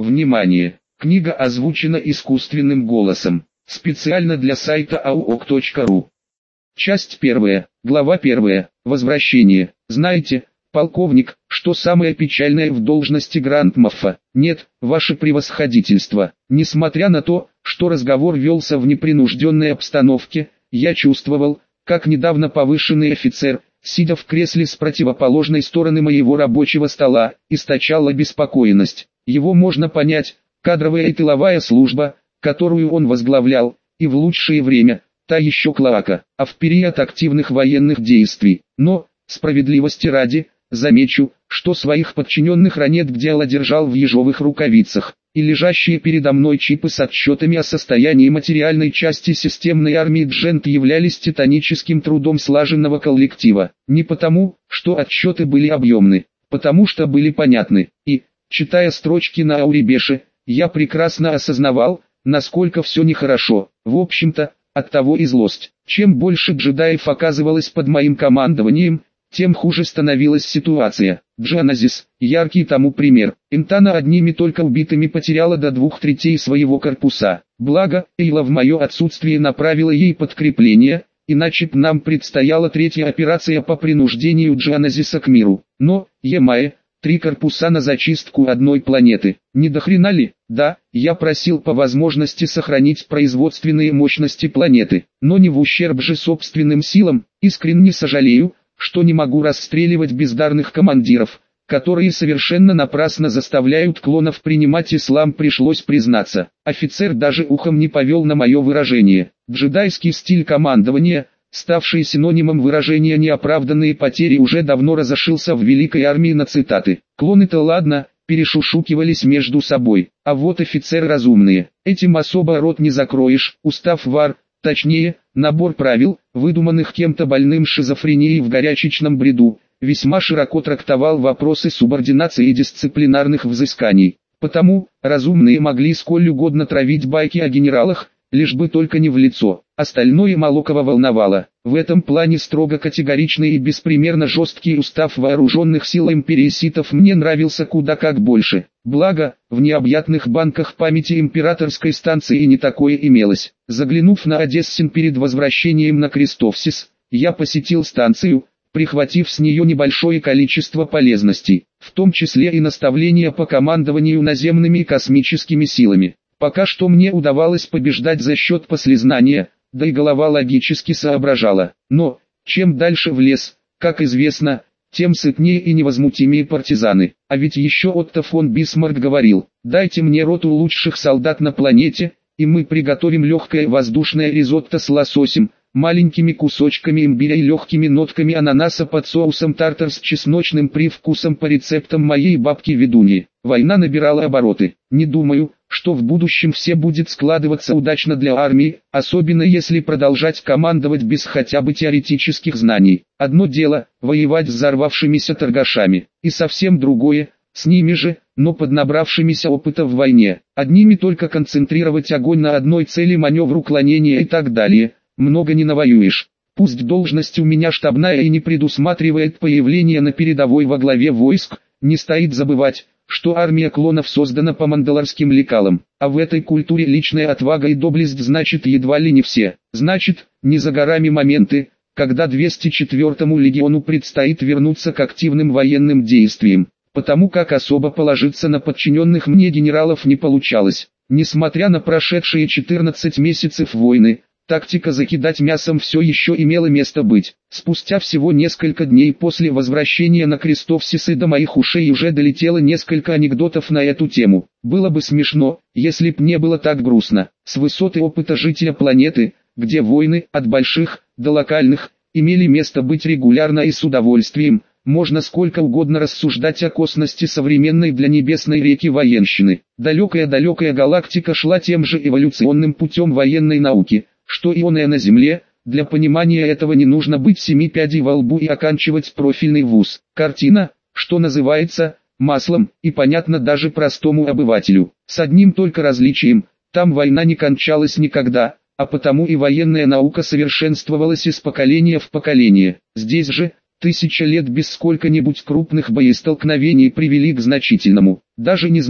Внимание! Книга озвучена искусственным голосом. Специально для сайта auok.ru. Часть 1. Глава 1. Возвращение. Знаете, полковник, что самое печальное в должности грандмаффа? Нет, ваше превосходительство. Несмотря на то, что разговор велся в непринужденной обстановке, я чувствовал, как недавно повышенный офицер, сидя в кресле с противоположной стороны моего рабочего стола, источал обеспокоенность. Его можно понять, кадровая и тыловая служба, которую он возглавлял, и в лучшее время, та еще клоака, а в период активных военных действий. Но, справедливости ради, замечу, что своих подчиненных ранет дело держал в ежовых рукавицах, и лежащие передо мной чипы с отчетами о состоянии материальной части системной армии Джент являлись титаническим трудом слаженного коллектива. Не потому, что отчеты были объемны, потому что были понятны, и, читая строчки на Аурибеше, я прекрасно осознавал, насколько все нехорошо. В общем-то, оттого и злость. Чем больше джедаев оказывалось под моим командованием, тем хуже становилась ситуация. Джаназис, яркий тому пример. Интана одними только убитыми потеряла до 2/3 своего корпуса. Благо, Эйла в мое отсутствие направила ей подкрепление, иначе б нам предстояла третья операция по принуждению Джаназиса к миру. Но, Ямае, 3 корпуса на зачистку одной планеты. Не до хрена ли? Да, я просил по возможности сохранить производственные мощности планеты, но не в ущерб же собственным силам. Искренне сожалею, что не могу расстреливать бездарных командиров, которые совершенно напрасно заставляют клонов принимать ислам. Пришлось признаться. Офицер даже ухом не повел на мое выражение. Джедайский стиль командования, ставший синонимом выражения «неоправданные потери», уже давно разошелся в великой армии на цитаты. Клоны-то ладно, перешушукивались между собой, а вот офицеры разумные. Этим особо рот не закроешь. Устав ВАР, точнее, набор правил, выдуманных кем-то больным шизофренией в горячечном бреду, весьма широко трактовал вопросы субординации и дисциплинарных взысканий. Потому, разумные могли сколь угодно травить байки о генералах, лишь бы только не в лицо. Остальное мало кого волновало. В этом плане строго категоричный и беспримерно жесткий устав вооруженных сил империи ситов мне нравился куда как больше. Благо, в необъятных банках памяти императорской станции не такое имелось. Заглянув на Одессин перед возвращением на Крестовсис, я посетил станцию, прихватив с нее небольшое количество полезностей, в том числе и наставления по командованию наземными и космическими силами. Пока что мне удавалось побеждать за счет послезнания, да и голова логически соображала. Но, чем дальше в лес, как известно, тем сытнее и невозмутимее партизаны. А ведь еще Отто фон Бисмарк говорил: «Дайте мне роту лучших солдат на планете, и мы приготовим легкое воздушное ризотто с лососем, маленькими кусочками имбиря и легкими нотками ананаса под соусом тартар с чесночным привкусом по рецептам моей бабки-ведуньи». Война набирала обороты. Не думаю, что в будущем все будет складываться удачно для армии, особенно если продолжать командовать без хотя бы теоретических знаний. Одно дело – воевать с взорвавшимися торгашами, и совсем другое – с ними же, но поднабравшимися опыта в войне. Одними только концентрировать огонь на одной цели, маневр уклонения и так далее, много не навоюешь. Пусть должность у меня штабная и не предусматривает появление на передовой во главе войск, не стоит забывать, что армия клонов создана по мандалорским лекалам, а в этой культуре личная отвага и доблесть значит едва ли не все. Значит, не за горами моменты, когда 204-му легиону предстоит вернуться к активным военным действиям, потому как особо положиться на подчиненных мне генералов не получалось. Несмотря на прошедшие 14 месяцев войны, тактика закидать мясом все еще имела место быть. Спустя всего несколько дней после возвращения на Крестовсис до моих ушей уже долетело несколько анекдотов на эту тему. Было бы смешно, если б не было так грустно. С высоты опыта жителя планеты, где войны, от больших до локальных, имели место быть регулярно и с удовольствием, можно сколько угодно рассуждать о косности современной для небесной реки военщины. Далекая-далекая галактика шла тем же эволюционным путем военной науки, что и оная на Земле. Для понимания этого не нужно быть 7 пядей во лбу и оканчивать профильный вуз. Картина, что называется, маслом, и понятно даже простому обывателю. С одним только различием: там война не кончалась никогда, а потому и военная наука совершенствовалась из поколения в поколение. Здесь же, 1000 лет без сколько-нибудь крупных боестолкновений привели к значительному, даже не знаю,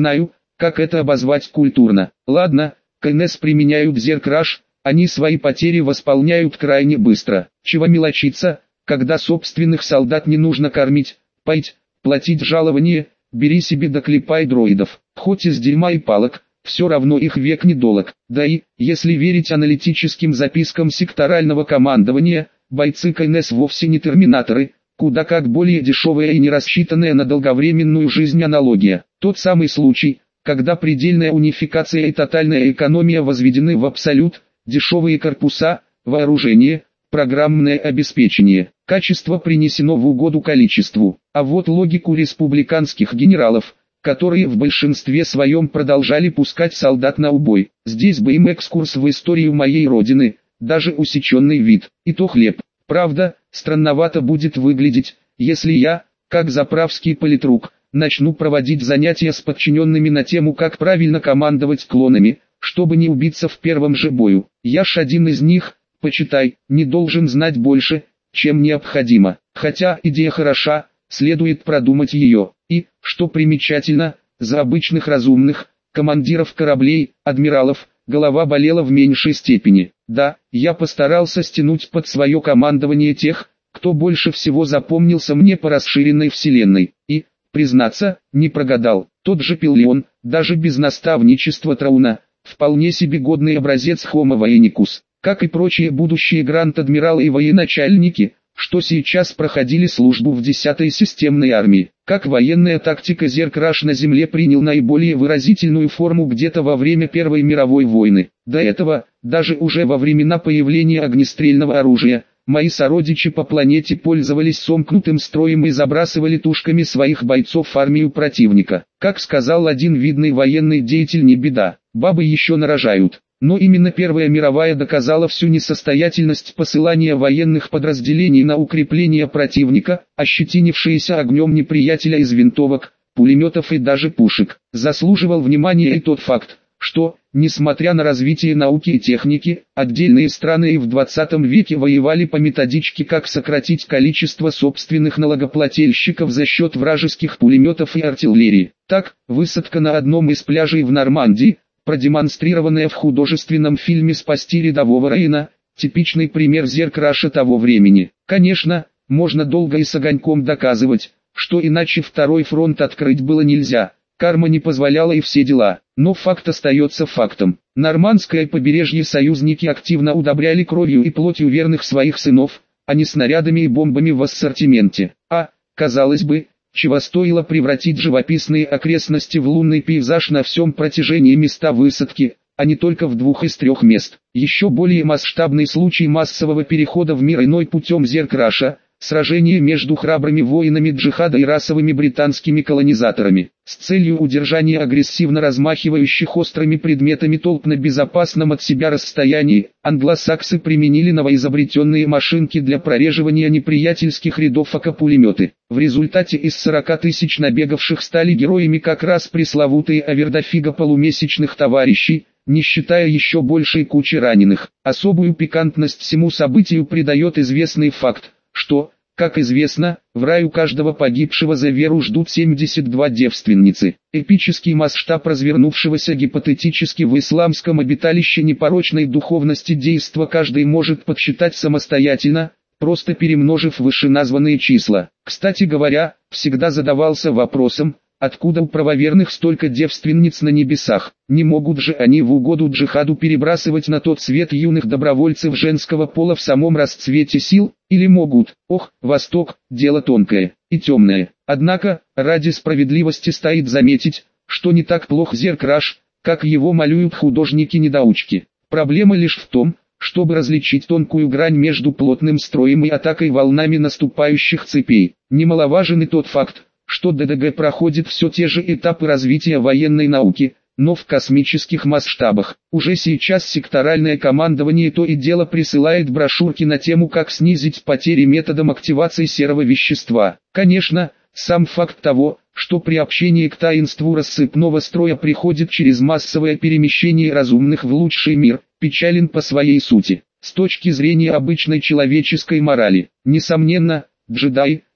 как это обозвать культурно. Ладно, КНС применяют зеркраш, они свои потери восполняют крайне быстро. Чего мелочиться, когда собственных солдат не нужно кормить, поить, платить жалование, бери себе да клепай дроидов. Хоть из дерьма и палок, все равно их век недолог. Да и, если верить аналитическим запискам секторального командования, бойцы КНС вовсе не терминаторы, куда как более дешевая и не рассчитанная на долговременную жизнь аналогия. Тот самый случай, когда предельная унификация и тотальная экономия возведены в абсолют, дешевые корпуса, вооружение, программное обеспечение, качество принесено в угоду количеству. А вот логику республиканских генералов, которые в большинстве своем продолжали пускать солдат на убой. Здесь бы им экскурс в историю моей родины, даже усеченный вид, и то хлеб. Правда, странновато будет выглядеть, если я, как заправский политрук, начну проводить занятия с подчиненными на тему, как правильно командовать клонами, чтобы не убиться в первом же бою. Я ж один из них, почитай, не должен знать больше, чем необходимо. Хотя идея хороша, следует продумать ее. И, что примечательно, за обычных разумных, командиров кораблей, адмиралов, голова болела в меньшей степени. Да, я постарался стянуть под свое командование тех, кто больше всего запомнился мне по расширенной вселенной. И, признаться, не прогадал. Тот же Пиллион, даже без наставничества Трауна, вполне себе годный образец Homo Vaenicus, как и прочие будущие гранд-адмиралы и военачальники, что сейчас проходили службу в 10-й системной армии. Как военная тактика зеркраш на земле принял наиболее выразительную форму где-то во время Первой мировой войны. До этого, даже уже во времена появления огнестрельного оружия, мои сородичи по планете пользовались сомкнутым строем и забрасывали тушками своих бойцов в армию противника. Как сказал один видный военный деятель, не беда, бабы еще нарожают. Но именно Первая мировая доказала всю несостоятельность посылания военных подразделений на укрепление противника, ощетинившиеся огнем неприятеля из винтовок, пулеметов и даже пушек. Заслуживал внимания и тот факт, что, несмотря на развитие науки и техники, отдельные страны и в 20 веке воевали по методичке, как сократить количество собственных налогоплательщиков за счет вражеских пулеметов и артиллерии. Так, высадка на одном из пляжей в Нормандии, продемонстрированная в художественном фильме «Спасти рядового Райана», типичный пример зеркраша того времени. Конечно, можно долго и с огоньком доказывать, что иначе второй фронт открыть было нельзя, карма не позволяла и все дела. Но факт остается фактом. Нормандское побережье союзники активно удобряли кровью и плотью верных своих сынов, а не снарядами и бомбами в ассортименте. А, казалось бы, чего стоило превратить живописные окрестности в лунный пейзаж на всем протяжении места высадки, а не только в 2 из 3 мест. Еще более масштабный случай массового перехода в мир иной путем зеркраша – сражение между храбрыми воинами джихада и расовыми британскими колонизаторами. С целью удержания агрессивно размахивающих острыми предметами толп на безопасном от себя расстоянии, англосаксы применили новоизобретенные машинки для прореживания неприятельских рядов АК-пулеметы. В результате из 40 тысяч набегавших стали героями как раз пресловутые овердофига полумесячных товарищей, не считая еще большей кучи раненых. Особую пикантность всему событию придает известный факт, что, как известно, в раю каждого погибшего за веру ждут 72 девственницы. Эпический масштаб развернувшегося гипотетически в исламском обиталище непорочной духовности действа каждый может подсчитать самостоятельно, просто перемножив вышеназванные числа. Кстати говоря, всегда задавался вопросом, откуда у правоверных столько девственниц на небесах? Не могут же они в угоду джихаду перебрасывать на тот свет юных добровольцев женского пола в самом расцвете сил? Или могут? Ох, Восток, дело тонкое и темное. Однако, ради справедливости стоит заметить, что не так плох зеркраш, как его малюют художники-недоучки. Проблема лишь в том, чтобы различить тонкую грань между плотным строем и атакой волнами наступающих цепей. Немаловажен и тот факт, что ДДГ проходит все те же этапы развития военной науки, но в космических масштабах. Уже сейчас секторальное командование то и дело присылает брошюрки на тему, как снизить потери методом активации серого вещества. Конечно, сам факт того, что приобщение к таинству рассыпного строя приходит через массовое перемещение разумных в лучший мир, печален по своей сути. С точки зрения обычной человеческой морали, несомненно, джедаи,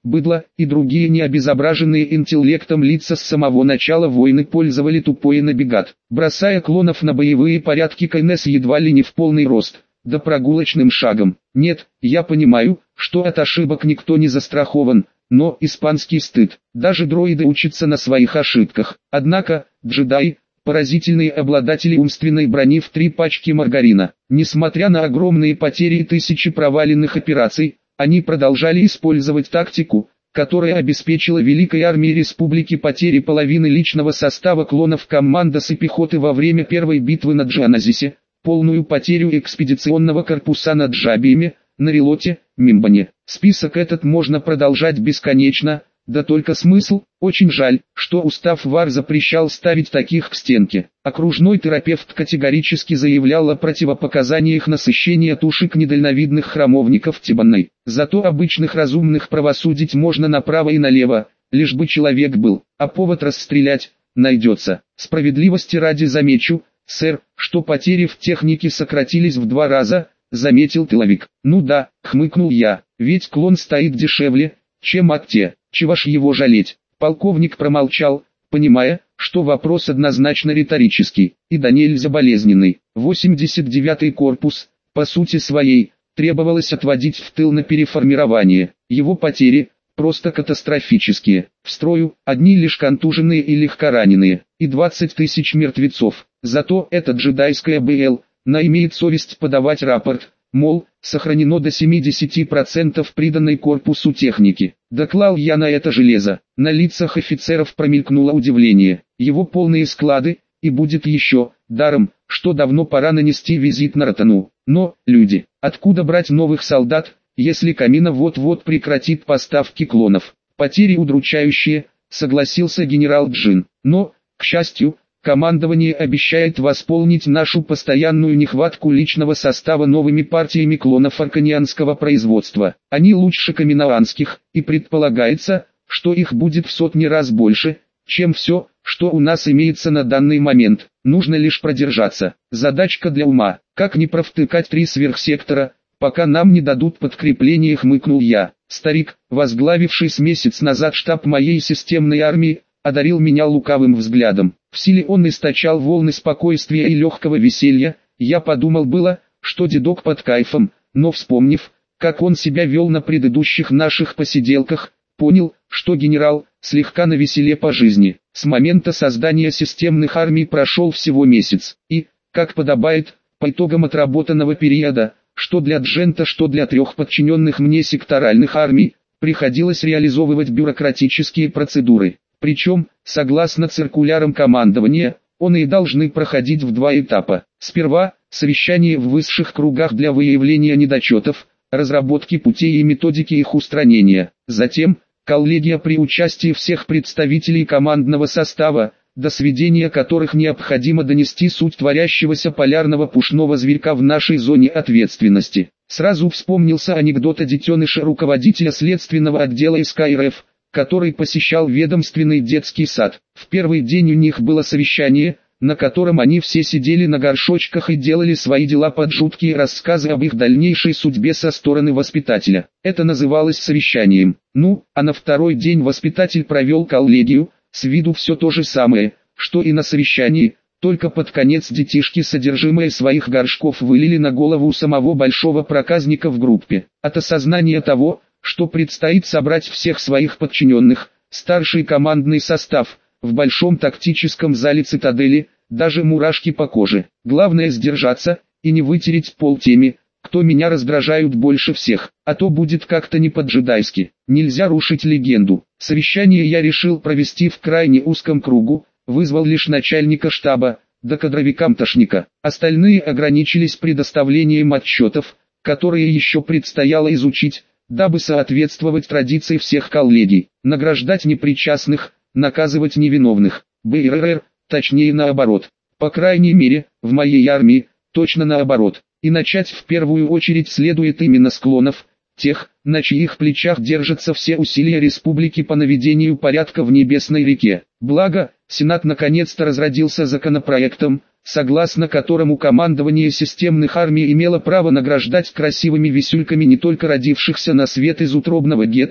быдло и другие необезображенные интеллектом лица с самого начала войны пользовали тупой набегат, бросая клонов на боевые порядки КНС едва ли не в полный рост, да прогулочным шагом. Нет, я понимаю, что от ошибок никто не застрахован, но испанский стыд. Даже дроиды учатся на своих ошибках. Однако, джедаи – поразительные обладатели умственной брони в 3 пачки маргарина. Несмотря на огромные потери и тысячи проваленных операций, они продолжали использовать тактику, которая обеспечила Великой армии Республики потери половины личного состава клонов командос и пехоты во время первой битвы на Джаназисе, полную потерю экспедиционного корпуса над Джабиями, на Релоте, Мимбане. Список этот можно продолжать бесконечно, да только смысл, очень жаль, что устав ВАР запрещал ставить таких к стенке. Окружной терапевт категорически заявлял о противопоказаниях насыщения тушек недальновидных храмовников Тибанной. Зато обычных разумных правосудить можно направо и налево, лишь бы человек был, а повод расстрелять найдется. Справедливости ради замечу, сэр, что потери в технике сократились в 2 раза, заметил тыловик. Ну да, хмыкнул я, ведь клон стоит дешевле, чем Акте, чего ж его жалеть. Полковник промолчал, понимая, что вопрос однозначно риторический, и да нельзя болезненный. 89-й корпус, по сути своей, требовалось отводить в тыл на переформирование. Его потери, просто катастрофические. В строю, одни лишь контуженные и легкораненые, и 20 тысяч мертвецов. Зато эта джедайская БЛ, имеет совесть подавать рапорт, мол, сохранено до 70% приданной корпусу техники. Доклал я на это железо. На лицах офицеров промелькнуло удивление. Его полные склады, и будет еще, даром, что давно пора нанести визит на Ротану. Но, люди, откуда брать новых солдат, если Камина вот-вот прекратит поставки клонов? Потери удручающие, согласился генерал Джин. Но, к счастью, командование обещает восполнить нашу постоянную нехватку личного состава новыми партиями клонов арканианского производства. Они лучше каминоанских, и предполагается, что их будет в сотни раз больше, чем все, что у нас имеется на данный момент. Нужно лишь продержаться. Задачка для ума. Как не провтыкать 3 сверхсектора, пока нам не дадут подкрепление, хмыкнул я. Старик, возглавивший с месяц назад штаб моей системной армии, одарил меня лукавым взглядом. В силе он источал волны спокойствия и легкого веселья. Я подумал было, что дедок под кайфом, но вспомнив, как он себя вел на предыдущих наших посиделках, понял, что генерал слегка навеселе по жизни. С момента создания системных армий прошел всего месяц, и, как подобает, по итогам отработанного периода, что для Джента, что для 3 подчиненных мне секторальных армий, приходилось реализовывать бюрократические процедуры. Причем, согласно циркулярам командования, он и должны проходить в 2 этапа. Сперва, совещание в высших кругах для выявления недочетов, разработки путей и методики их устранения. Затем, коллегия при участии всех представителей командного состава, до сведения которых необходимо донести суть творящегося полярного пушного зверька в нашей зоне ответственности. Сразу вспомнился анекдот о детеныше руководителя следственного отдела СК РФ, который посещал ведомственный детский сад. В первый день у них было совещание, на котором они все сидели на горшочках и делали свои дела под жуткие рассказы об их дальнейшей судьбе со стороны воспитателя. Это называлось совещанием. Ну, а на второй день воспитатель провел коллегию, с виду все то же самое, что и на совещании, только под конец детишки содержимое своих горшков вылили на голову самого большого проказника в группе. От осознания того, что предстоит собрать всех своих подчиненных, старший командный состав, в большом тактическом зале цитадели, даже мурашки по коже. Главное сдержаться, и не вытереть пол теми, кто меня раздражают больше всех, а то будет как-то не по-джедайски. Нельзя рушить легенду. Совещание я решил провести в крайне узком кругу, вызвал лишь начальника штаба, да кадровика-мтошника. Остальные ограничились предоставлением отчетов, которые еще предстояло изучить, дабы соответствовать традиции всех коллегий, награждать непричастных, наказывать невиновных, БРР, точнее наоборот. По крайней мере, в моей армии, точно наоборот. И начать в первую очередь следует именно с клонов, тех, на чьих плечах держатся все усилия республики по наведению порядка в Небесной реке. Благо, Сенат наконец-то разродился законопроектом, согласно которому командование системных армий имело право награждать красивыми висюльками не только родившихся на свет из утробного гетто,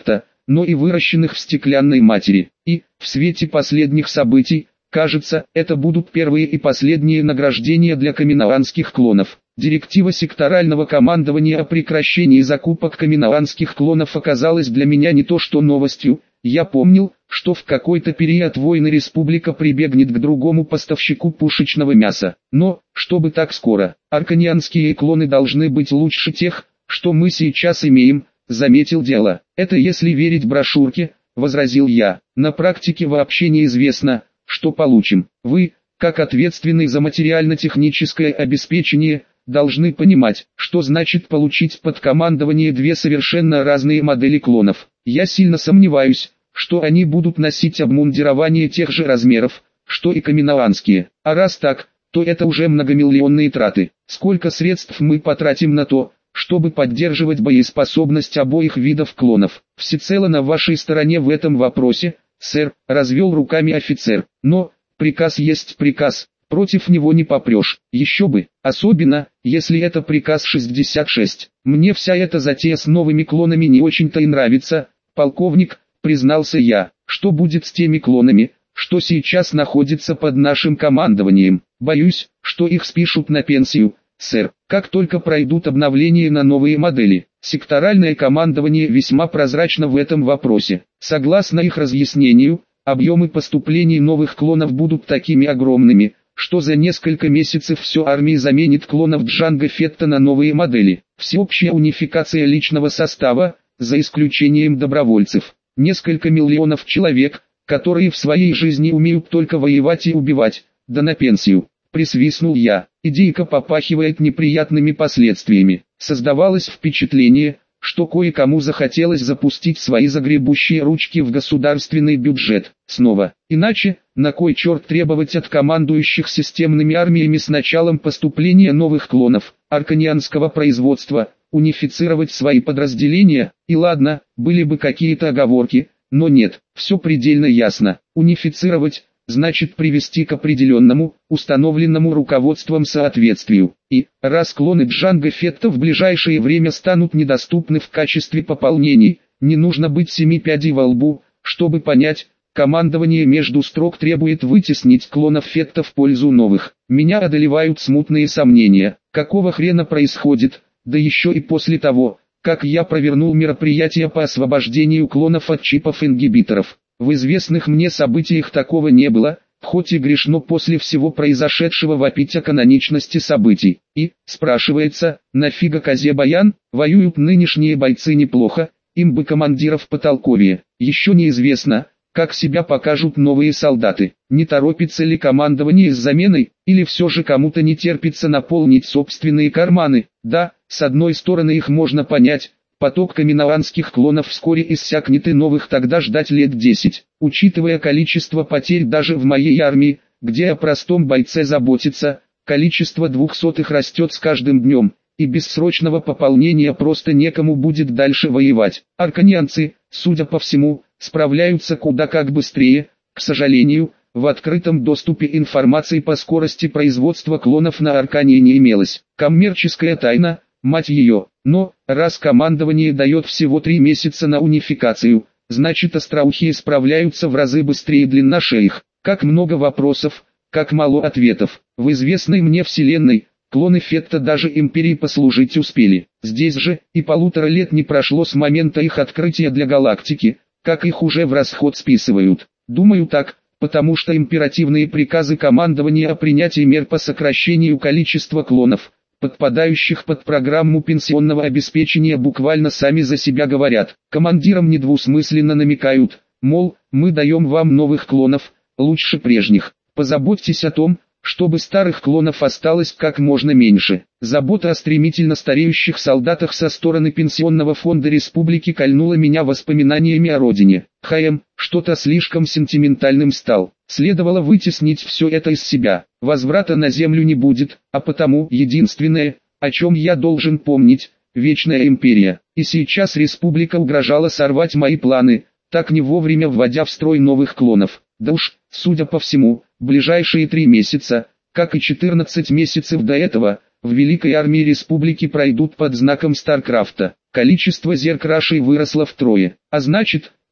но и выращенных в стеклянной матери. И, в свете последних событий, кажется, это будут первые и последние награждения для каминоанских клонов. Директива секторального командования о прекращении закупок каминоанских клонов оказалась для меня не то что новостью. Я помнил, что в какой-то период войны республика прибегнет к другому поставщику пушечного мяса. Но, чтобы так скоро, арканианские клоны должны быть лучше тех, что мы сейчас имеем, заметил дело. Это если верить брошюрке, возразил я. На практике вообще неизвестно, что получим. Вы, как ответственный за материально-техническое обеспечение, должны понимать, что значит получить под командование две совершенно разные модели клонов. Я сильно сомневаюсь, что они будут носить обмундирование тех же размеров, что и каминоанские. А раз так, то это уже многомиллионные траты. Сколько средств мы потратим на то, чтобы поддерживать боеспособность обоих видов клонов? Всецело на вашей стороне в этом вопросе, сэр, развел руками офицер. Но, приказ есть приказ, против него не попрешь. Еще бы, особенно, если это приказ 66. Мне вся эта затея с новыми клонами не очень-то и нравится, полковник, признался я. Что будет с теми клонами, что сейчас находятся под нашим командованием? Боюсь, что их спишут на пенсию, сэр, как только пройдут обновления на новые модели. Секторальное командование весьма прозрачно в этом вопросе. Согласно их разъяснению, объемы поступлений новых клонов будут такими огромными, что за несколько месяцев все армии заменит клонов Джанго Фетта на новые модели. Всеобщая унификация личного состава, за исключением добровольцев. Несколько миллионов человек, которые в своей жизни умеют только воевать и убивать, да на пенсию. Присвистнул я. Идейка попахивает неприятными последствиями. Создавалось впечатление, что кое-кому захотелось запустить свои загребущие ручки в государственный бюджет. Снова. Иначе, на кой черт требовать от командующих системными армиями с началом поступления новых клонов, арканианского производства, унифицировать свои подразделения? И ладно, были бы какие-то оговорки, но нет, все предельно ясно. Унифицировать значит привести к определенному, установленному руководством соответствию. И, раз клоны Джанго Фетта в ближайшее время станут недоступны в качестве пополнений, не нужно быть семи пядей во лбу, чтобы понять, командование между строк требует вытеснить клонов Фетта в пользу новых. Меня одолевают смутные сомнения, какого хрена происходит, да еще и после того, как я провернул мероприятие по освобождению клонов от чипов-ингибиторов. В известных мне событиях такого не было, хоть и грешно после всего произошедшего вопить о каноничности событий. И, спрашивается, нафига козе баян, воюют нынешние бойцы неплохо, им бы командиров потолковее. Еще неизвестно, как себя покажут новые солдаты. Не торопится ли командование с заменой, или все же кому-то не терпится наполнить собственные карманы? Да, с одной стороны их можно понять. Поток каминоанских клонов вскоре иссякнет и новых тогда ждать лет 10. Учитывая количество потерь даже в моей армии, где о простом бойце заботиться, количество 200-х растет с каждым днем, и без срочного пополнения просто некому будет дальше воевать. Арканианцы, судя по всему, справляются куда как быстрее. К сожалению, в открытом доступе информации по скорости производства клонов на Аркании не имелось. Коммерческая тайна, мать ее. Но, раз командование дает всего 3 месяца на унификацию, значит остроухие справляются в разы быстрее длинношеих. Как много вопросов, как мало ответов. В известной мне вселенной, клоны Фетта даже империи послужить успели. Здесь же, и 1,5 лет не прошло с момента их открытия для галактики, как их уже в расход списывают. Думаю так, потому что императивные приказы командования о принятии мер по сокращению количества клонов, подпадающих под программу пенсионного обеспечения, буквально сами за себя говорят. Командирам недвусмысленно намекают, мол, мы даем вам новых клонов, лучше прежних. Позаботьтесь о том, чтобы старых клонов осталось как можно меньше. Забота о стремительно стареющих солдатах со стороны пенсионного фонда республики кольнула меня воспоминаниями о родине. Что-то слишком сентиментальным стал. Следовало вытеснить все это из себя. Возврата на землю не будет, а потому единственное, о чем я должен помнить, вечная империя. И сейчас республика угрожала сорвать мои планы, так не вовремя вводя в строй новых клонов. Да уж, судя по всему, ближайшие 3 месяца, как и 14 месяцев до этого, в Великой армии республики пройдут под знаком Старкрафта. Количество зеркрашей выросло втрое, а значит,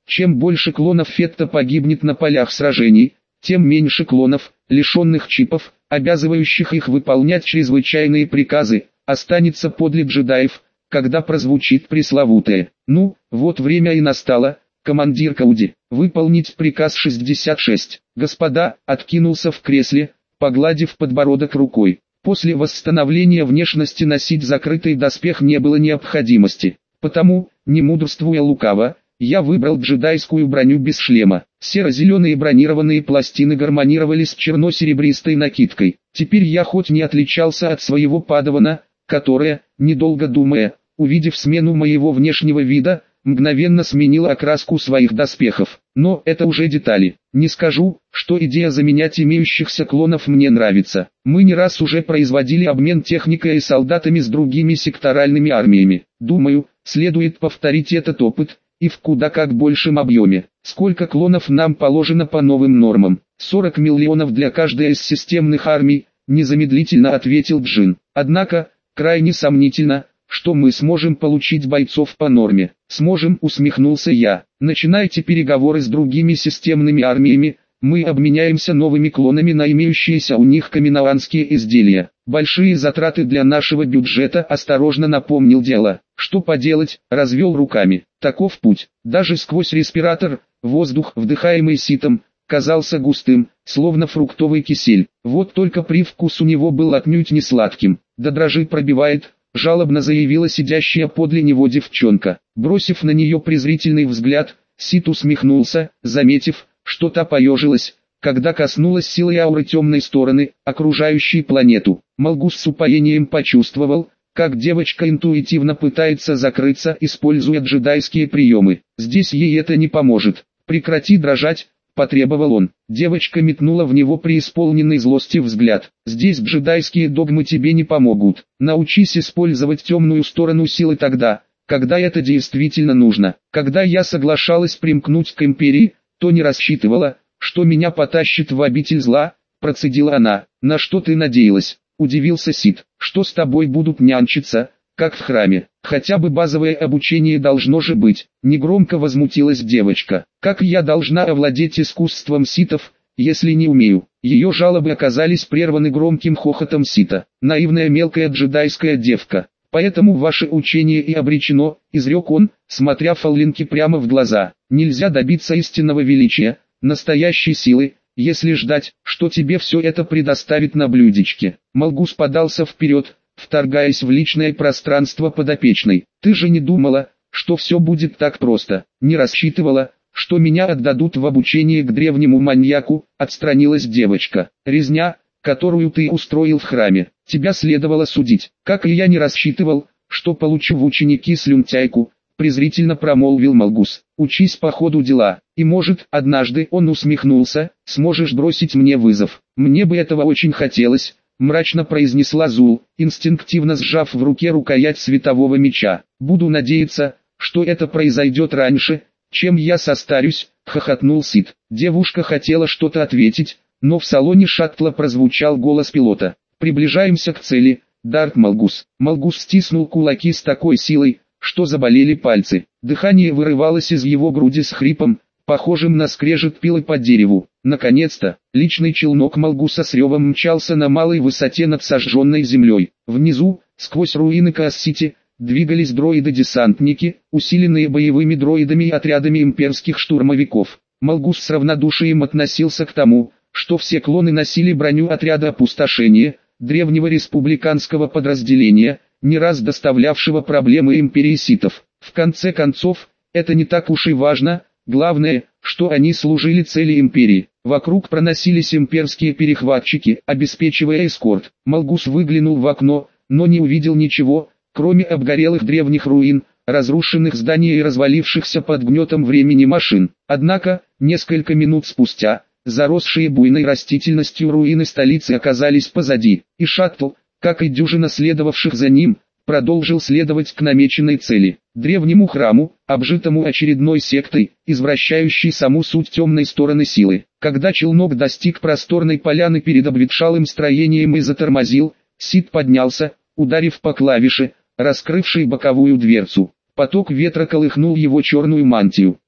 Чем больше клонов Фетта погибнет на полях сражений, тем меньше клонов, лишенных чипов, обязывающих их выполнять чрезвычайные приказы, останется подле джедаев, когда прозвучит пресловутое «Ну, вот время и настало, командир Кауди, выполнить приказ 66». Господа, откинулся в кресле, погладив подбородок рукой. После восстановления внешности носить закрытый доспех не было необходимости. Потому, не мудрствуя лукаво, я выбрал джедайскую броню без шлема. Серо-зеленые бронированные пластины гармонировали с черно-серебристой накидкой. Теперь я хоть не отличался от своего падавана, которая, недолго думая, увидев смену моего внешнего вида, мгновенно сменила окраску своих доспехов. Но это уже детали. Не скажу, что идея заменять имеющихся клонов мне нравится. Мы не раз уже производили обмен техникой и солдатами с другими секторальными армиями. Думаю, следует повторить этот опыт, и в куда как большем объеме. Сколько клонов нам положено по новым нормам? 40 миллионов для каждой из системных армий, незамедлительно ответил Джин. Однако, крайне сомнительно, что мы сможем получить бойцов по норме. Сможем, усмехнулся я. Начинайте переговоры с другими системными армиями, мы обменяемся новыми клонами на имеющиеся у них каминаанские изделия. Большие затраты для нашего бюджета, осторожно напомнил дело. Что поделать, развел руками. Таков путь. Даже сквозь респиратор, воздух, вдыхаемый ситом, казался густым, словно фруктовый кисель. Вот только привкус у него был отнюдь не сладким. Да дрожи пробивает, жалобно заявила сидящая подле него девчонка. Бросив на нее презрительный взгляд, Сит усмехнулся, заметив, что та поежилась, когда коснулась силой ауры темной стороны, окружающей планету. Малгус с упоением почувствовал, как девочка интуитивно пытается закрыться, используя джедайские приемы. Здесь ей это не поможет. Прекрати дрожать, потребовал он. Девочка метнула в него преисполненный злости взгляд. Здесь джедайские догмы тебе не помогут. Научись использовать темную сторону силы тогда, когда это действительно нужно. Когда я соглашалась примкнуть к империи, то не рассчитывала, что меня потащит в обитель зла, процедила она. На что ты надеялась? Удивился Сид. Что с тобой будут нянчиться, как в храме? Хотя бы базовое обучение должно же быть. Негромко возмутилась девочка. Как я должна овладеть искусством ситов, если не умею? Ее жалобы оказались прерваны громким хохотом Сита. Наивная мелкая джедайская девка. Поэтому ваше учение и обречено, изрек он, смотря Фаллинке прямо в глаза. Нельзя добиться истинного величия, настоящей силы, если ждать, что тебе все это предоставит на блюдечке. Малгус подался вперед, вторгаясь в личное пространство подопечной. Ты же не думала, что все будет так просто, не рассчитывала, что меня отдадут в обучение к древнему маньяку, отстранилась девочка. Резня, которую ты устроил в храме, тебя следовало судить. Как и я не рассчитывал, что получу в ученики слюнтяйку, презрительно промолвил Малгус. Учись по ходу дела, и может, однажды, он усмехнулся, сможешь бросить мне вызов. Мне бы этого очень хотелось, мрачно произнесла Зул, инстинктивно сжав в руке рукоять светового меча. Буду надеяться, что это произойдет раньше, чем я состарюсь, хохотнул Сид. Девушка хотела что-то ответить, но в салоне шаттла прозвучал голос пилота. Приближаемся к цели, Дарт Малгус. Малгус стиснул кулаки с такой силой, что заболели пальцы. Дыхание вырывалось из его груди с хрипом, похожим на скрежет пилы по дереву. Наконец-то, личный челнок Малгуса с ревом мчался на малой высоте над сожженной землей. Внизу, сквозь руины Каас-Сити, двигались дроиды-десантники, усиленные боевыми дроидами и отрядами имперских штурмовиков. Малгус с равнодушием относился к тому, что все клоны носили броню отряда опустошения, древнего республиканского подразделения, не раз доставлявшего проблемы империи ситов. В конце концов, это не так уж и важно, главное, что они служили цели империи. Вокруг проносились имперские перехватчики, обеспечивая эскорт. Малгус выглянул в окно, но не увидел ничего, кроме обгорелых древних руин, разрушенных зданий и развалившихся под гнетом времени машин. Однако, несколько минут спустя, заросшие буйной растительностью руины столицы оказались позади, и шаттл, как и дюжина следовавших за ним, продолжил следовать к намеченной цели, древнему храму, обжитому очередной сектой, извращающей саму суть темной стороны силы. Когда челнок достиг просторной поляны перед обветшалым строением и затормозил, Сид поднялся, ударив по клавише, раскрывшей боковую дверцу. Поток ветра колыхнул его черную мантию.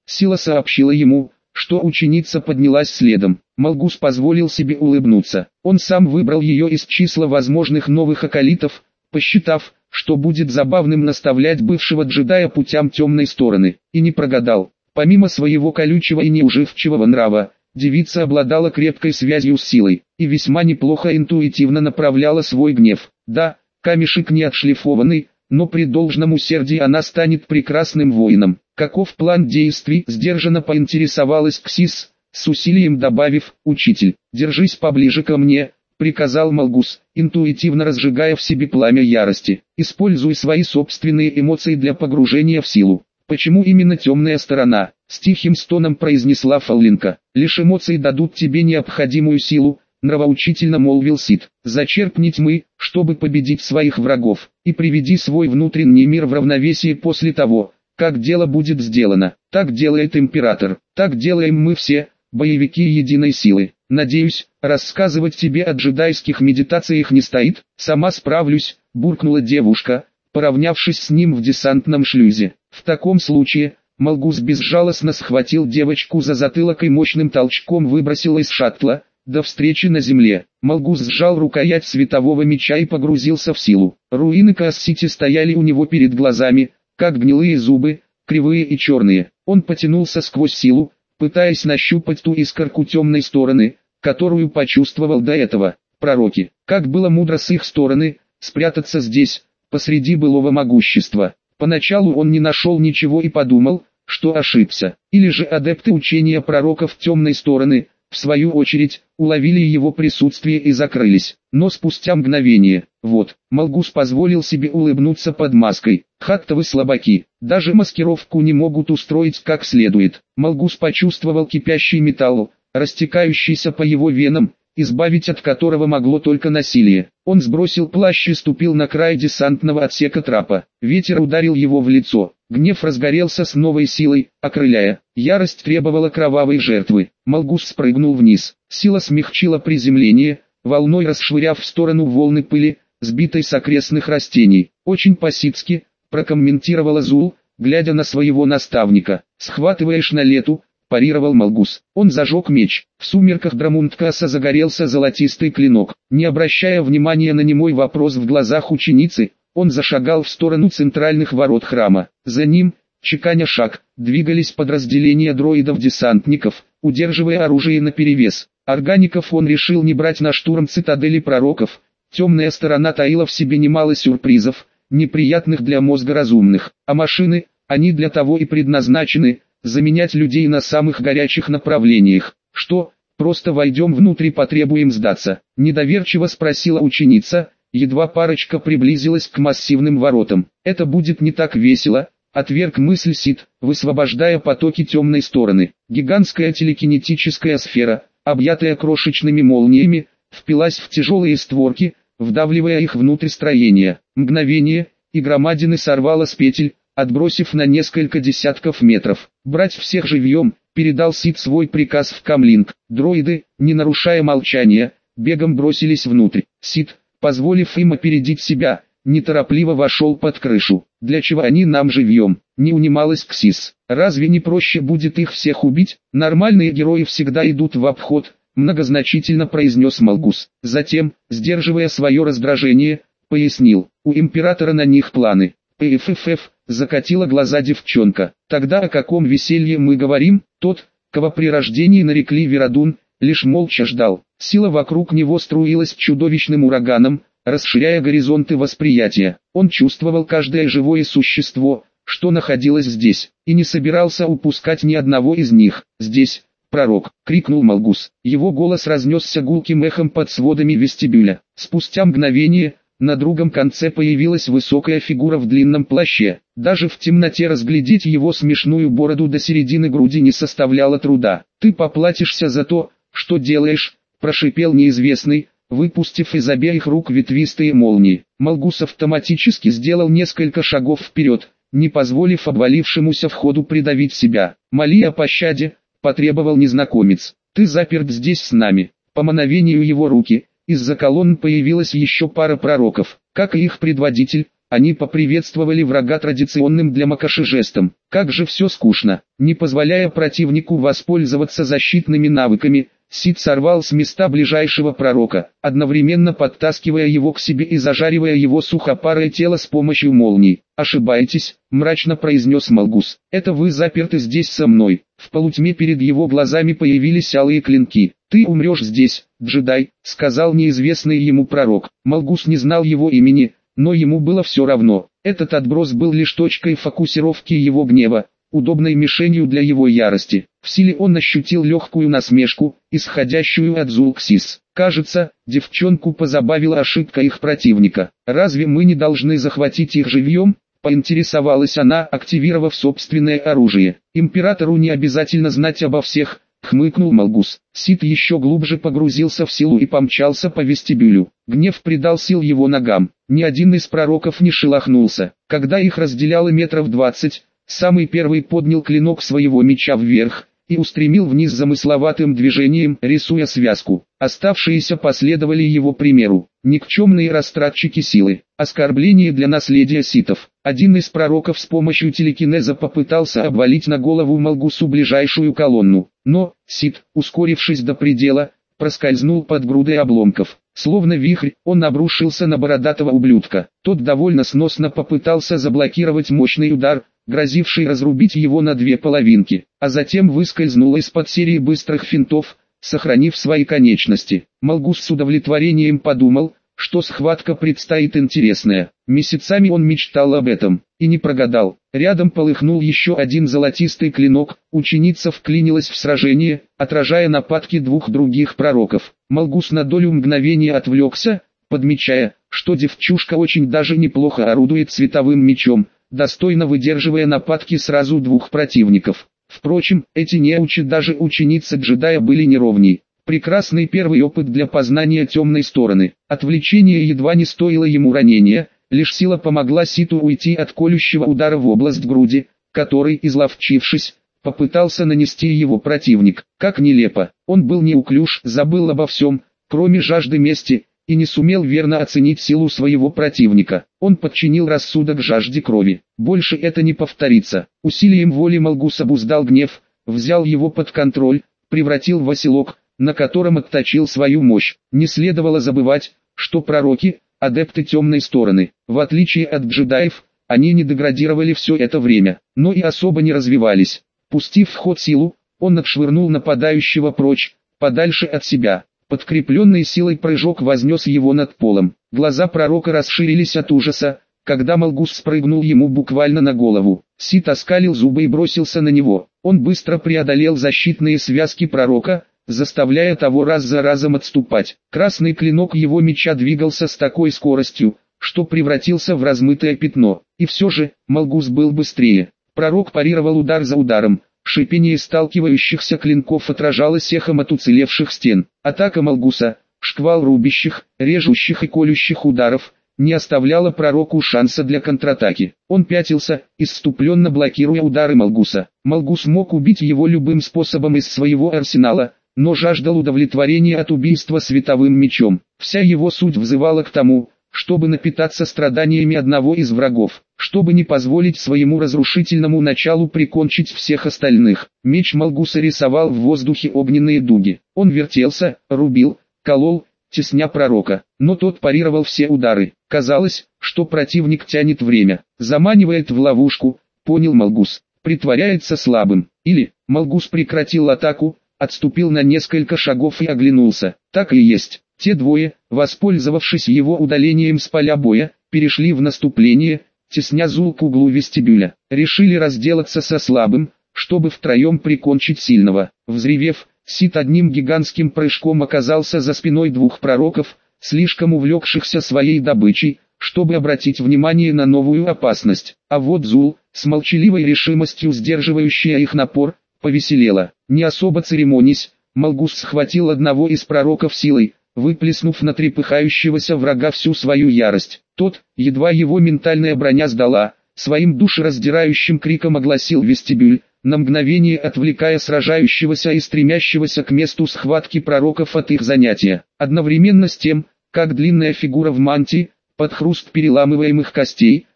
Сила сообщила ему, что ученица поднялась следом. Малгус позволил себе улыбнуться. Он сам выбрал ее из числа возможных новых акалитов, посчитав, что будет забавным наставлять бывшего джедая путям темной стороны, и не прогадал. Помимо своего колючего и неуживчивого нрава, девица обладала крепкой связью с силой, и весьма неплохо интуитивно направляла свой гнев. Да, камешек не отшлифованный, но при должном усердии она станет прекрасным воином. Каков план действий? Сдержанно поинтересовалась Ксис, с усилием добавив: «Учитель, держись поближе ко мне», — приказал Малгус, интуитивно разжигая в себе пламя ярости. «Используй свои собственные эмоции для погружения в силу». «Почему именно темная сторона?» — с тихим стоном произнесла Фаулинка. «Лишь эмоции дадут тебе необходимую силу», — нравоучительно молвил Сид. «Зачерпни тьмы, чтобы победить своих врагов, и приведи свой внутренний мир в равновесие после того, как дело будет сделано. Так делает император, так делаем мы все, боевики единой силы. Надеюсь, рассказывать тебе о джедайских медитациях не стоит, сама справлюсь», — буркнула девушка, поравнявшись с ним в десантном шлюзе. В таком случае, Малгус безжалостно схватил девочку за затылок и мощным толчком выбросил из шаттла. До встречи на земле. Малгус сжал рукоять светового меча и погрузился в силу. Руины Каас-Сити стояли у него перед глазами, как гнилые зубы, кривые и черные. Он потянулся сквозь силу, пытаясь нащупать ту искорку темной стороны, которую почувствовал до этого. Пророки. Как было мудро с их стороны, спрятаться здесь, посреди былого могущества. Поначалу он не нашел ничего и подумал, что ошибся. Или же адепты учения пророков темной стороны, в свою очередь, уловили его присутствие и закрылись. Но спустя мгновение, Малгус позволил себе улыбнуться под маской. Хаттовы слабаки, даже маскировку не могут устроить как следует. Малгус почувствовал кипящий металл, растекающийся по его венам, избавить от которого могло только насилие. Он сбросил плащ и ступил на край десантного отсека трапа. Ветер ударил его в лицо. Гнев разгорелся с новой силой, окрыляя. Ярость требовала кровавой жертвы. Малгус спрыгнул вниз. Сила смягчила приземление, волной расшвыряв в сторону волны пыли, сбитой с окрестных растений. «Очень по-ситски», — прокомментировала Зул, глядя на своего наставника. «Схватываешь на лету», — парировал Малгус. Он зажег меч. В сумерках Драмунткаса загорелся золотистый клинок. Не обращая внимания на немой вопрос в глазах ученицы, он зашагал в сторону центральных ворот храма. За ним, чеканя шаг, двигались подразделения дроидов-десантников, удерживая оружие наперевес. Органиков он решил не брать на штурм цитадели пророков. Темная сторона таила в себе немало сюрпризов, неприятных для мозга разумных. А машины, они для того и предназначены, заменять людей на самых горячих направлениях. «Что, просто войдем внутрь и потребуем сдаться?» — недоверчиво спросила ученица. Едва парочка приблизилась к массивным воротам. «Это будет не так весело», — отверг мысль Сид, высвобождая потоки темной стороны. Гигантская телекинетическая сфера, объятая крошечными молниями, впилась в тяжелые створки, вдавливая их внутрь строения. Мгновение, и громадины сорвало с петель, отбросив на несколько десятков метров. «Брать всех живьем», — передал Сид свой приказ в камлинг. Дроиды, не нарушая молчания, бегом бросились внутрь. Сид, позволив им опередить себя, неторопливо вошел под крышу. «Для чего они нам живьем?» — не унималась Ксис. «Разве не проще будет их всех убить? Нормальные герои всегда идут в обход», — многозначительно произнес Малгус. Затем, сдерживая свое раздражение, пояснил: «У императора на них планы». «ПФФ», — закатила глаза девчонка. «Тогда о каком веселье мы говорим?» Тот, кого при рождении нарекли Верадун, лишь молча ждал. Сила вокруг него струилась чудовищным ураганом, расширяя горизонты восприятия. Он чувствовал каждое живое существо, что находилось здесь, и не собирался упускать ни одного из них. «Здесь, пророк!» — крикнул Малгус. Его голос разнесся гулким эхом под сводами вестибюля. Спустя мгновение, на другом конце появилась высокая фигура в длинном плаще. Даже в темноте разглядеть его смешную бороду до середины груди не составляло труда. «Ты поплатишься за то, что делаешь», — прошипел неизвестный, выпустив из обеих рук ветвистые молнии. Малгус автоматически сделал несколько шагов вперед, не позволив обвалившемуся входу придавить себя. «Моли о пощаде», — потребовал незнакомец. «Ты заперт здесь с нами». По мановению его руки, из-за колонн появилась еще пара пророков. Как и их предводитель, Они поприветствовали врага традиционным для Макоши жестом. Как же все скучно. Не позволяя противнику воспользоваться защитными навыками, Сид сорвал с места ближайшего пророка, одновременно подтаскивая его к себе и зажаривая его сухопарое тело с помощью молний. «Ошибаетесь», — мрачно произнес Малгус. «Это вы заперты здесь со мной». В полутьме перед его глазами появились алые клинки. «Ты умрешь здесь, джедай», — сказал неизвестный ему пророк. Малгус не знал его имени, но ему было все равно. Этот отброс был лишь точкой фокусировки его гнева, удобной мишенью для его ярости. В силе он ощутил легкую насмешку, исходящую от Зулксис. Кажется, девчонку позабавила ошибка их противника. «Разве мы не должны захватить их живьем?» — поинтересовалась она, активировав собственное оружие. «Императору не обязательно знать обо всех», — хмыкнул Малгус. Сид еще глубже погрузился в силу и помчался по вестибюлю. Гнев придал сил его ногам. Ни один из пророков не шелохнулся. Когда их разделяло метров 20, самый первый поднял клинок своего меча вверх и устремил вниз замысловатым движением, рисуя связку. Оставшиеся последовали его примеру. Никчемные растратчики силы. Оскорбление для наследия ситов. Один из пророков с помощью телекинеза попытался обвалить на голову Малгусу ближайшую колонну. Но Сит, ускорившись до предела, проскользнул под грудой обломков. Словно вихрь, он обрушился на бородатого ублюдка. Тот довольно сносно попытался заблокировать мощный удар, грозивший разрубить его на две половинки, а затем выскользнул из-под серии быстрых финтов, сохранив свои конечности. Малгус с удовлетворением подумал, что схватка предстоит интересная. Месяцами он мечтал об этом, и не прогадал. Рядом полыхнул еще один золотистый клинок, ученица вклинилась в сражение, отражая нападки двух других пророков. Малгус на долю мгновения отвлекся, подмечая, что девчушка очень даже неплохо орудует световым мечом, достойно выдерживая нападки сразу двух противников. Впрочем, эти неучи даже ученицы джедая были неровней. Прекрасный первый опыт для познания темной стороны. Отвлечение едва не стоило ему ранения, лишь сила помогла Ситу уйти от колющего удара в область груди, который, изловчившись, попытался нанести его противник. Как нелепо, он был неуклюж, забыл обо всем, кроме жажды мести, и не сумел верно оценить силу своего противника. Он подчинил рассудок жажде крови. Больше это не повторится. Усилием воли Малгус обуздал гнев, взял его под контроль, превратил в оселок, на котором отточил свою мощь. Не следовало забывать, что пророки – адепты темной стороны. В отличие от джедаев, они не деградировали все это время, но и особо не развивались. Пустив в ход силу, он отшвырнул нападающего прочь, подальше от себя. Подкрепленный силой прыжок вознес его над полом. Глаза пророка расширились от ужаса, когда Малгус спрыгнул ему буквально на голову. Сит оскалил зубы и бросился на него. Он быстро преодолел защитные связки пророка, заставляя того раз за разом отступать. Красный клинок его меча двигался с такой скоростью, что превратился в размытое пятно. И все же, Малгус был быстрее. Пророк парировал удар за ударом. Шипение сталкивающихся клинков отражалось эхом от уцелевших стен. Атака Малгуса, шквал рубящих, режущих и колющих ударов, не оставляла пророку шанса для контратаки. Он пятился, исступленно блокируя удары Малгуса. Малгус мог убить его любым способом из своего арсенала, но жаждал удовлетворения от убийства световым мечом. Вся его суть взывала к тому, чтобы напитаться страданиями одного из врагов, чтобы не позволить своему разрушительному началу прикончить всех остальных. Меч Малгуса рисовал в воздухе огненные дуги. Он вертелся, рубил, колол, тесня пророка, но тот парировал все удары. Казалось, что противник тянет время, заманивает в ловушку, понял Малгус, притворяется слабым. Или, Малгус прекратил атаку, отступил на несколько шагов и оглянулся. Так и есть. Те двое, воспользовавшись его удалением с поля боя, перешли в наступление, тесня Зул к углу вестибюля. Решили разделаться со слабым, чтобы втроем прикончить сильного. Взревев, Сит одним гигантским прыжком оказался за спиной двух пророков, слишком увлекшихся своей добычей, чтобы обратить внимание на новую опасность. А вот Зул, с молчаливой решимостью сдерживающая их напор, повеселела. Не особо церемонясь, Малгус схватил одного из пророков силой, выплеснув на трепыхающегося врага всю свою ярость. Тот, едва его ментальная броня сдала, своим душераздирающим криком огласил вестибюль, на мгновение отвлекая сражающегося и стремящегося к месту схватки пророков от их занятия. Одновременно с тем, как длинная фигура в мантии, под хруст переламываемых костей,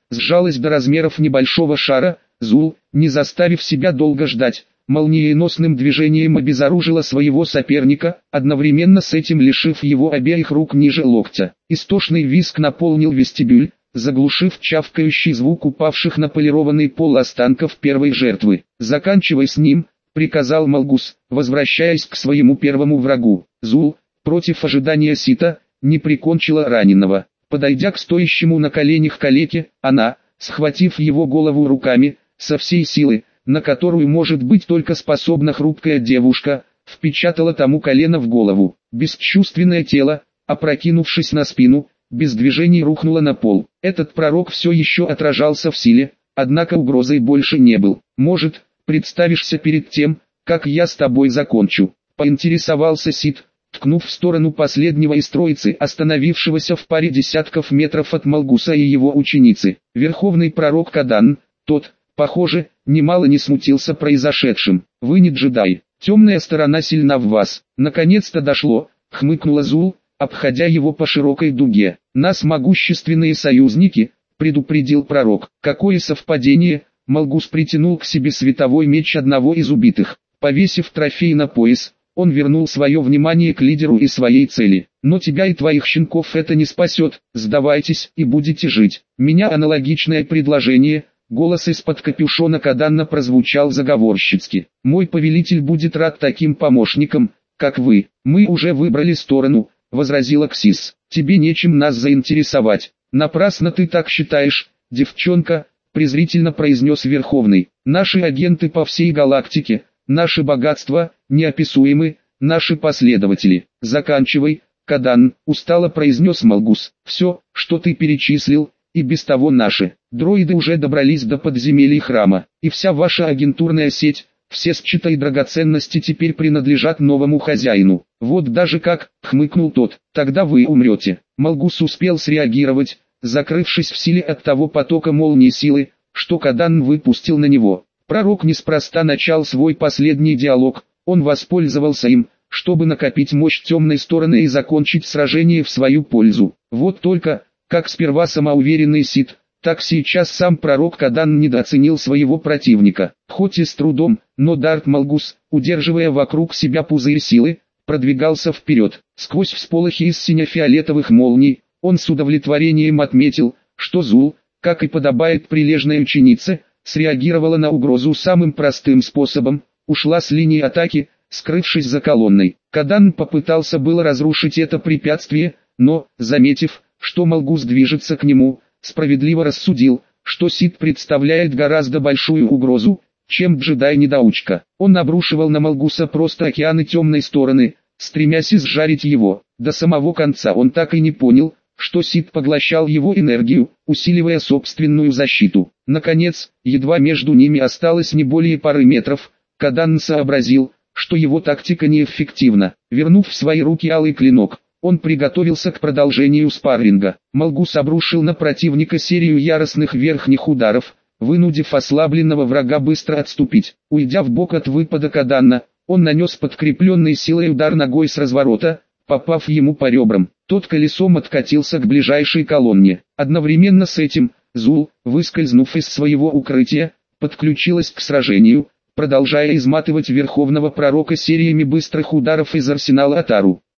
сжалась до размеров небольшого шара. Зул, не заставив себя долго ждать, молниеносным движением обезоружила своего соперника, одновременно с этим лишив его обеих рук ниже локтя. Истошный визг наполнил вестибюль, заглушив чавкающий звук упавших на полированный пол останков первой жертвы. «Заканчивай с ним», — приказал Малгус, возвращаясь к своему первому врагу. Зул, против ожидания Сита, не прикончила раненого. Подойдя к стоящему на коленях калеке, она, схватив его голову руками, со всей силы, на которую может быть только способна хрупкая девушка, впечатала тому колено в голову. Бесчувственное тело, опрокинувшись на спину, без движений рухнуло на пол. Этот пророк все еще отражался в силе, однако угрозой больше не был. «Может, представишься перед тем, как я с тобой закончу?» — поинтересовался Сид, ткнув в сторону последнего из троицы, остановившегося в паре десятков метров от Малгуса и его ученицы. Верховный пророк Кадан, тот, похоже, немало не смутился произошедшим. «Вы не джедай, темная сторона сильна в вас». «Наконец-то дошло», — хмыкнула Зул, обходя его по широкой дуге. «Нас могущественные союзники», — предупредил пророк. «Какое совпадение!» — Малгус притянул к себе световой меч одного из убитых. Повесив трофей на пояс, он вернул свое внимание к лидеру и своей цели. «Но тебя и твоих щенков это не спасет, сдавайтесь и будете жить». «Меня аналогичное предложение», — голос из-под капюшона Каданна прозвучал заговорщицки. «Мой повелитель будет рад таким помощникам, как вы». «Мы уже выбрали сторону», — возразила Ксис. «Тебе нечем нас заинтересовать». «Напрасно ты так считаешь, девчонка», — презрительно произнес Верховный. «Наши агенты по всей галактике, наши богатства, неописуемы, наши последователи». «Заканчивай, Кадан», — устало произнес Малгус. «Все, что ты перечислил, и без того наши. Дроиды уже добрались до подземелий храма, и вся ваша агентурная сеть, все счета и драгоценности теперь принадлежат новому хозяину». «Вот даже как», — хмыкнул тот. «Тогда вы умрете». Малгус успел среагировать, закрывшись в силе от того потока молнии силы, что Кадан выпустил на него. Пророк неспроста начал свой последний диалог, он воспользовался им, чтобы накопить мощь темной стороны и закончить сражение в свою пользу. Вот только, как сперва самоуверенный Сид, так сейчас сам пророк Кадан недооценил своего противника. Хоть и с трудом, но Дарт Малгус, удерживая вокруг себя пузырь силы, продвигался вперед. Сквозь всполохи из сине-фиолетовых молний, он с удовлетворением отметил, что Зул, как и подобает прилежной ученице, среагировала на угрозу самым простым способом, ушла с линии атаки, скрывшись за колонной. Кадан попытался было разрушить это препятствие, но, заметив, что Малгус движется к нему, справедливо рассудил, что Сид представляет гораздо большую угрозу, чем джедай-недоучка. Он обрушивал на Малгуса просто океаны темной стороны, стремясь изжарить его. До самого конца он так и не понял, что Сид поглощал его энергию, усиливая собственную защиту. Наконец, едва между ними осталось не более пары метров, Кадан сообразил, что его тактика неэффективна. Вернув в свои руки алый клинок, он приготовился к продолжению спарринга. Малгус обрушил на противника серию яростных верхних ударов, вынудив ослабленного врага быстро отступить. Уйдя вбок от выпада Каданна, он нанес подкрепленный силой удар ногой с разворота, попав ему по ребрам. Тот колесом откатился к ближайшей колонне. Одновременно с этим, Зул, выскользнув из своего укрытия, подключилась к сражению, продолжая изматывать верховного пророка сериями быстрых ударов из арсенала Атару.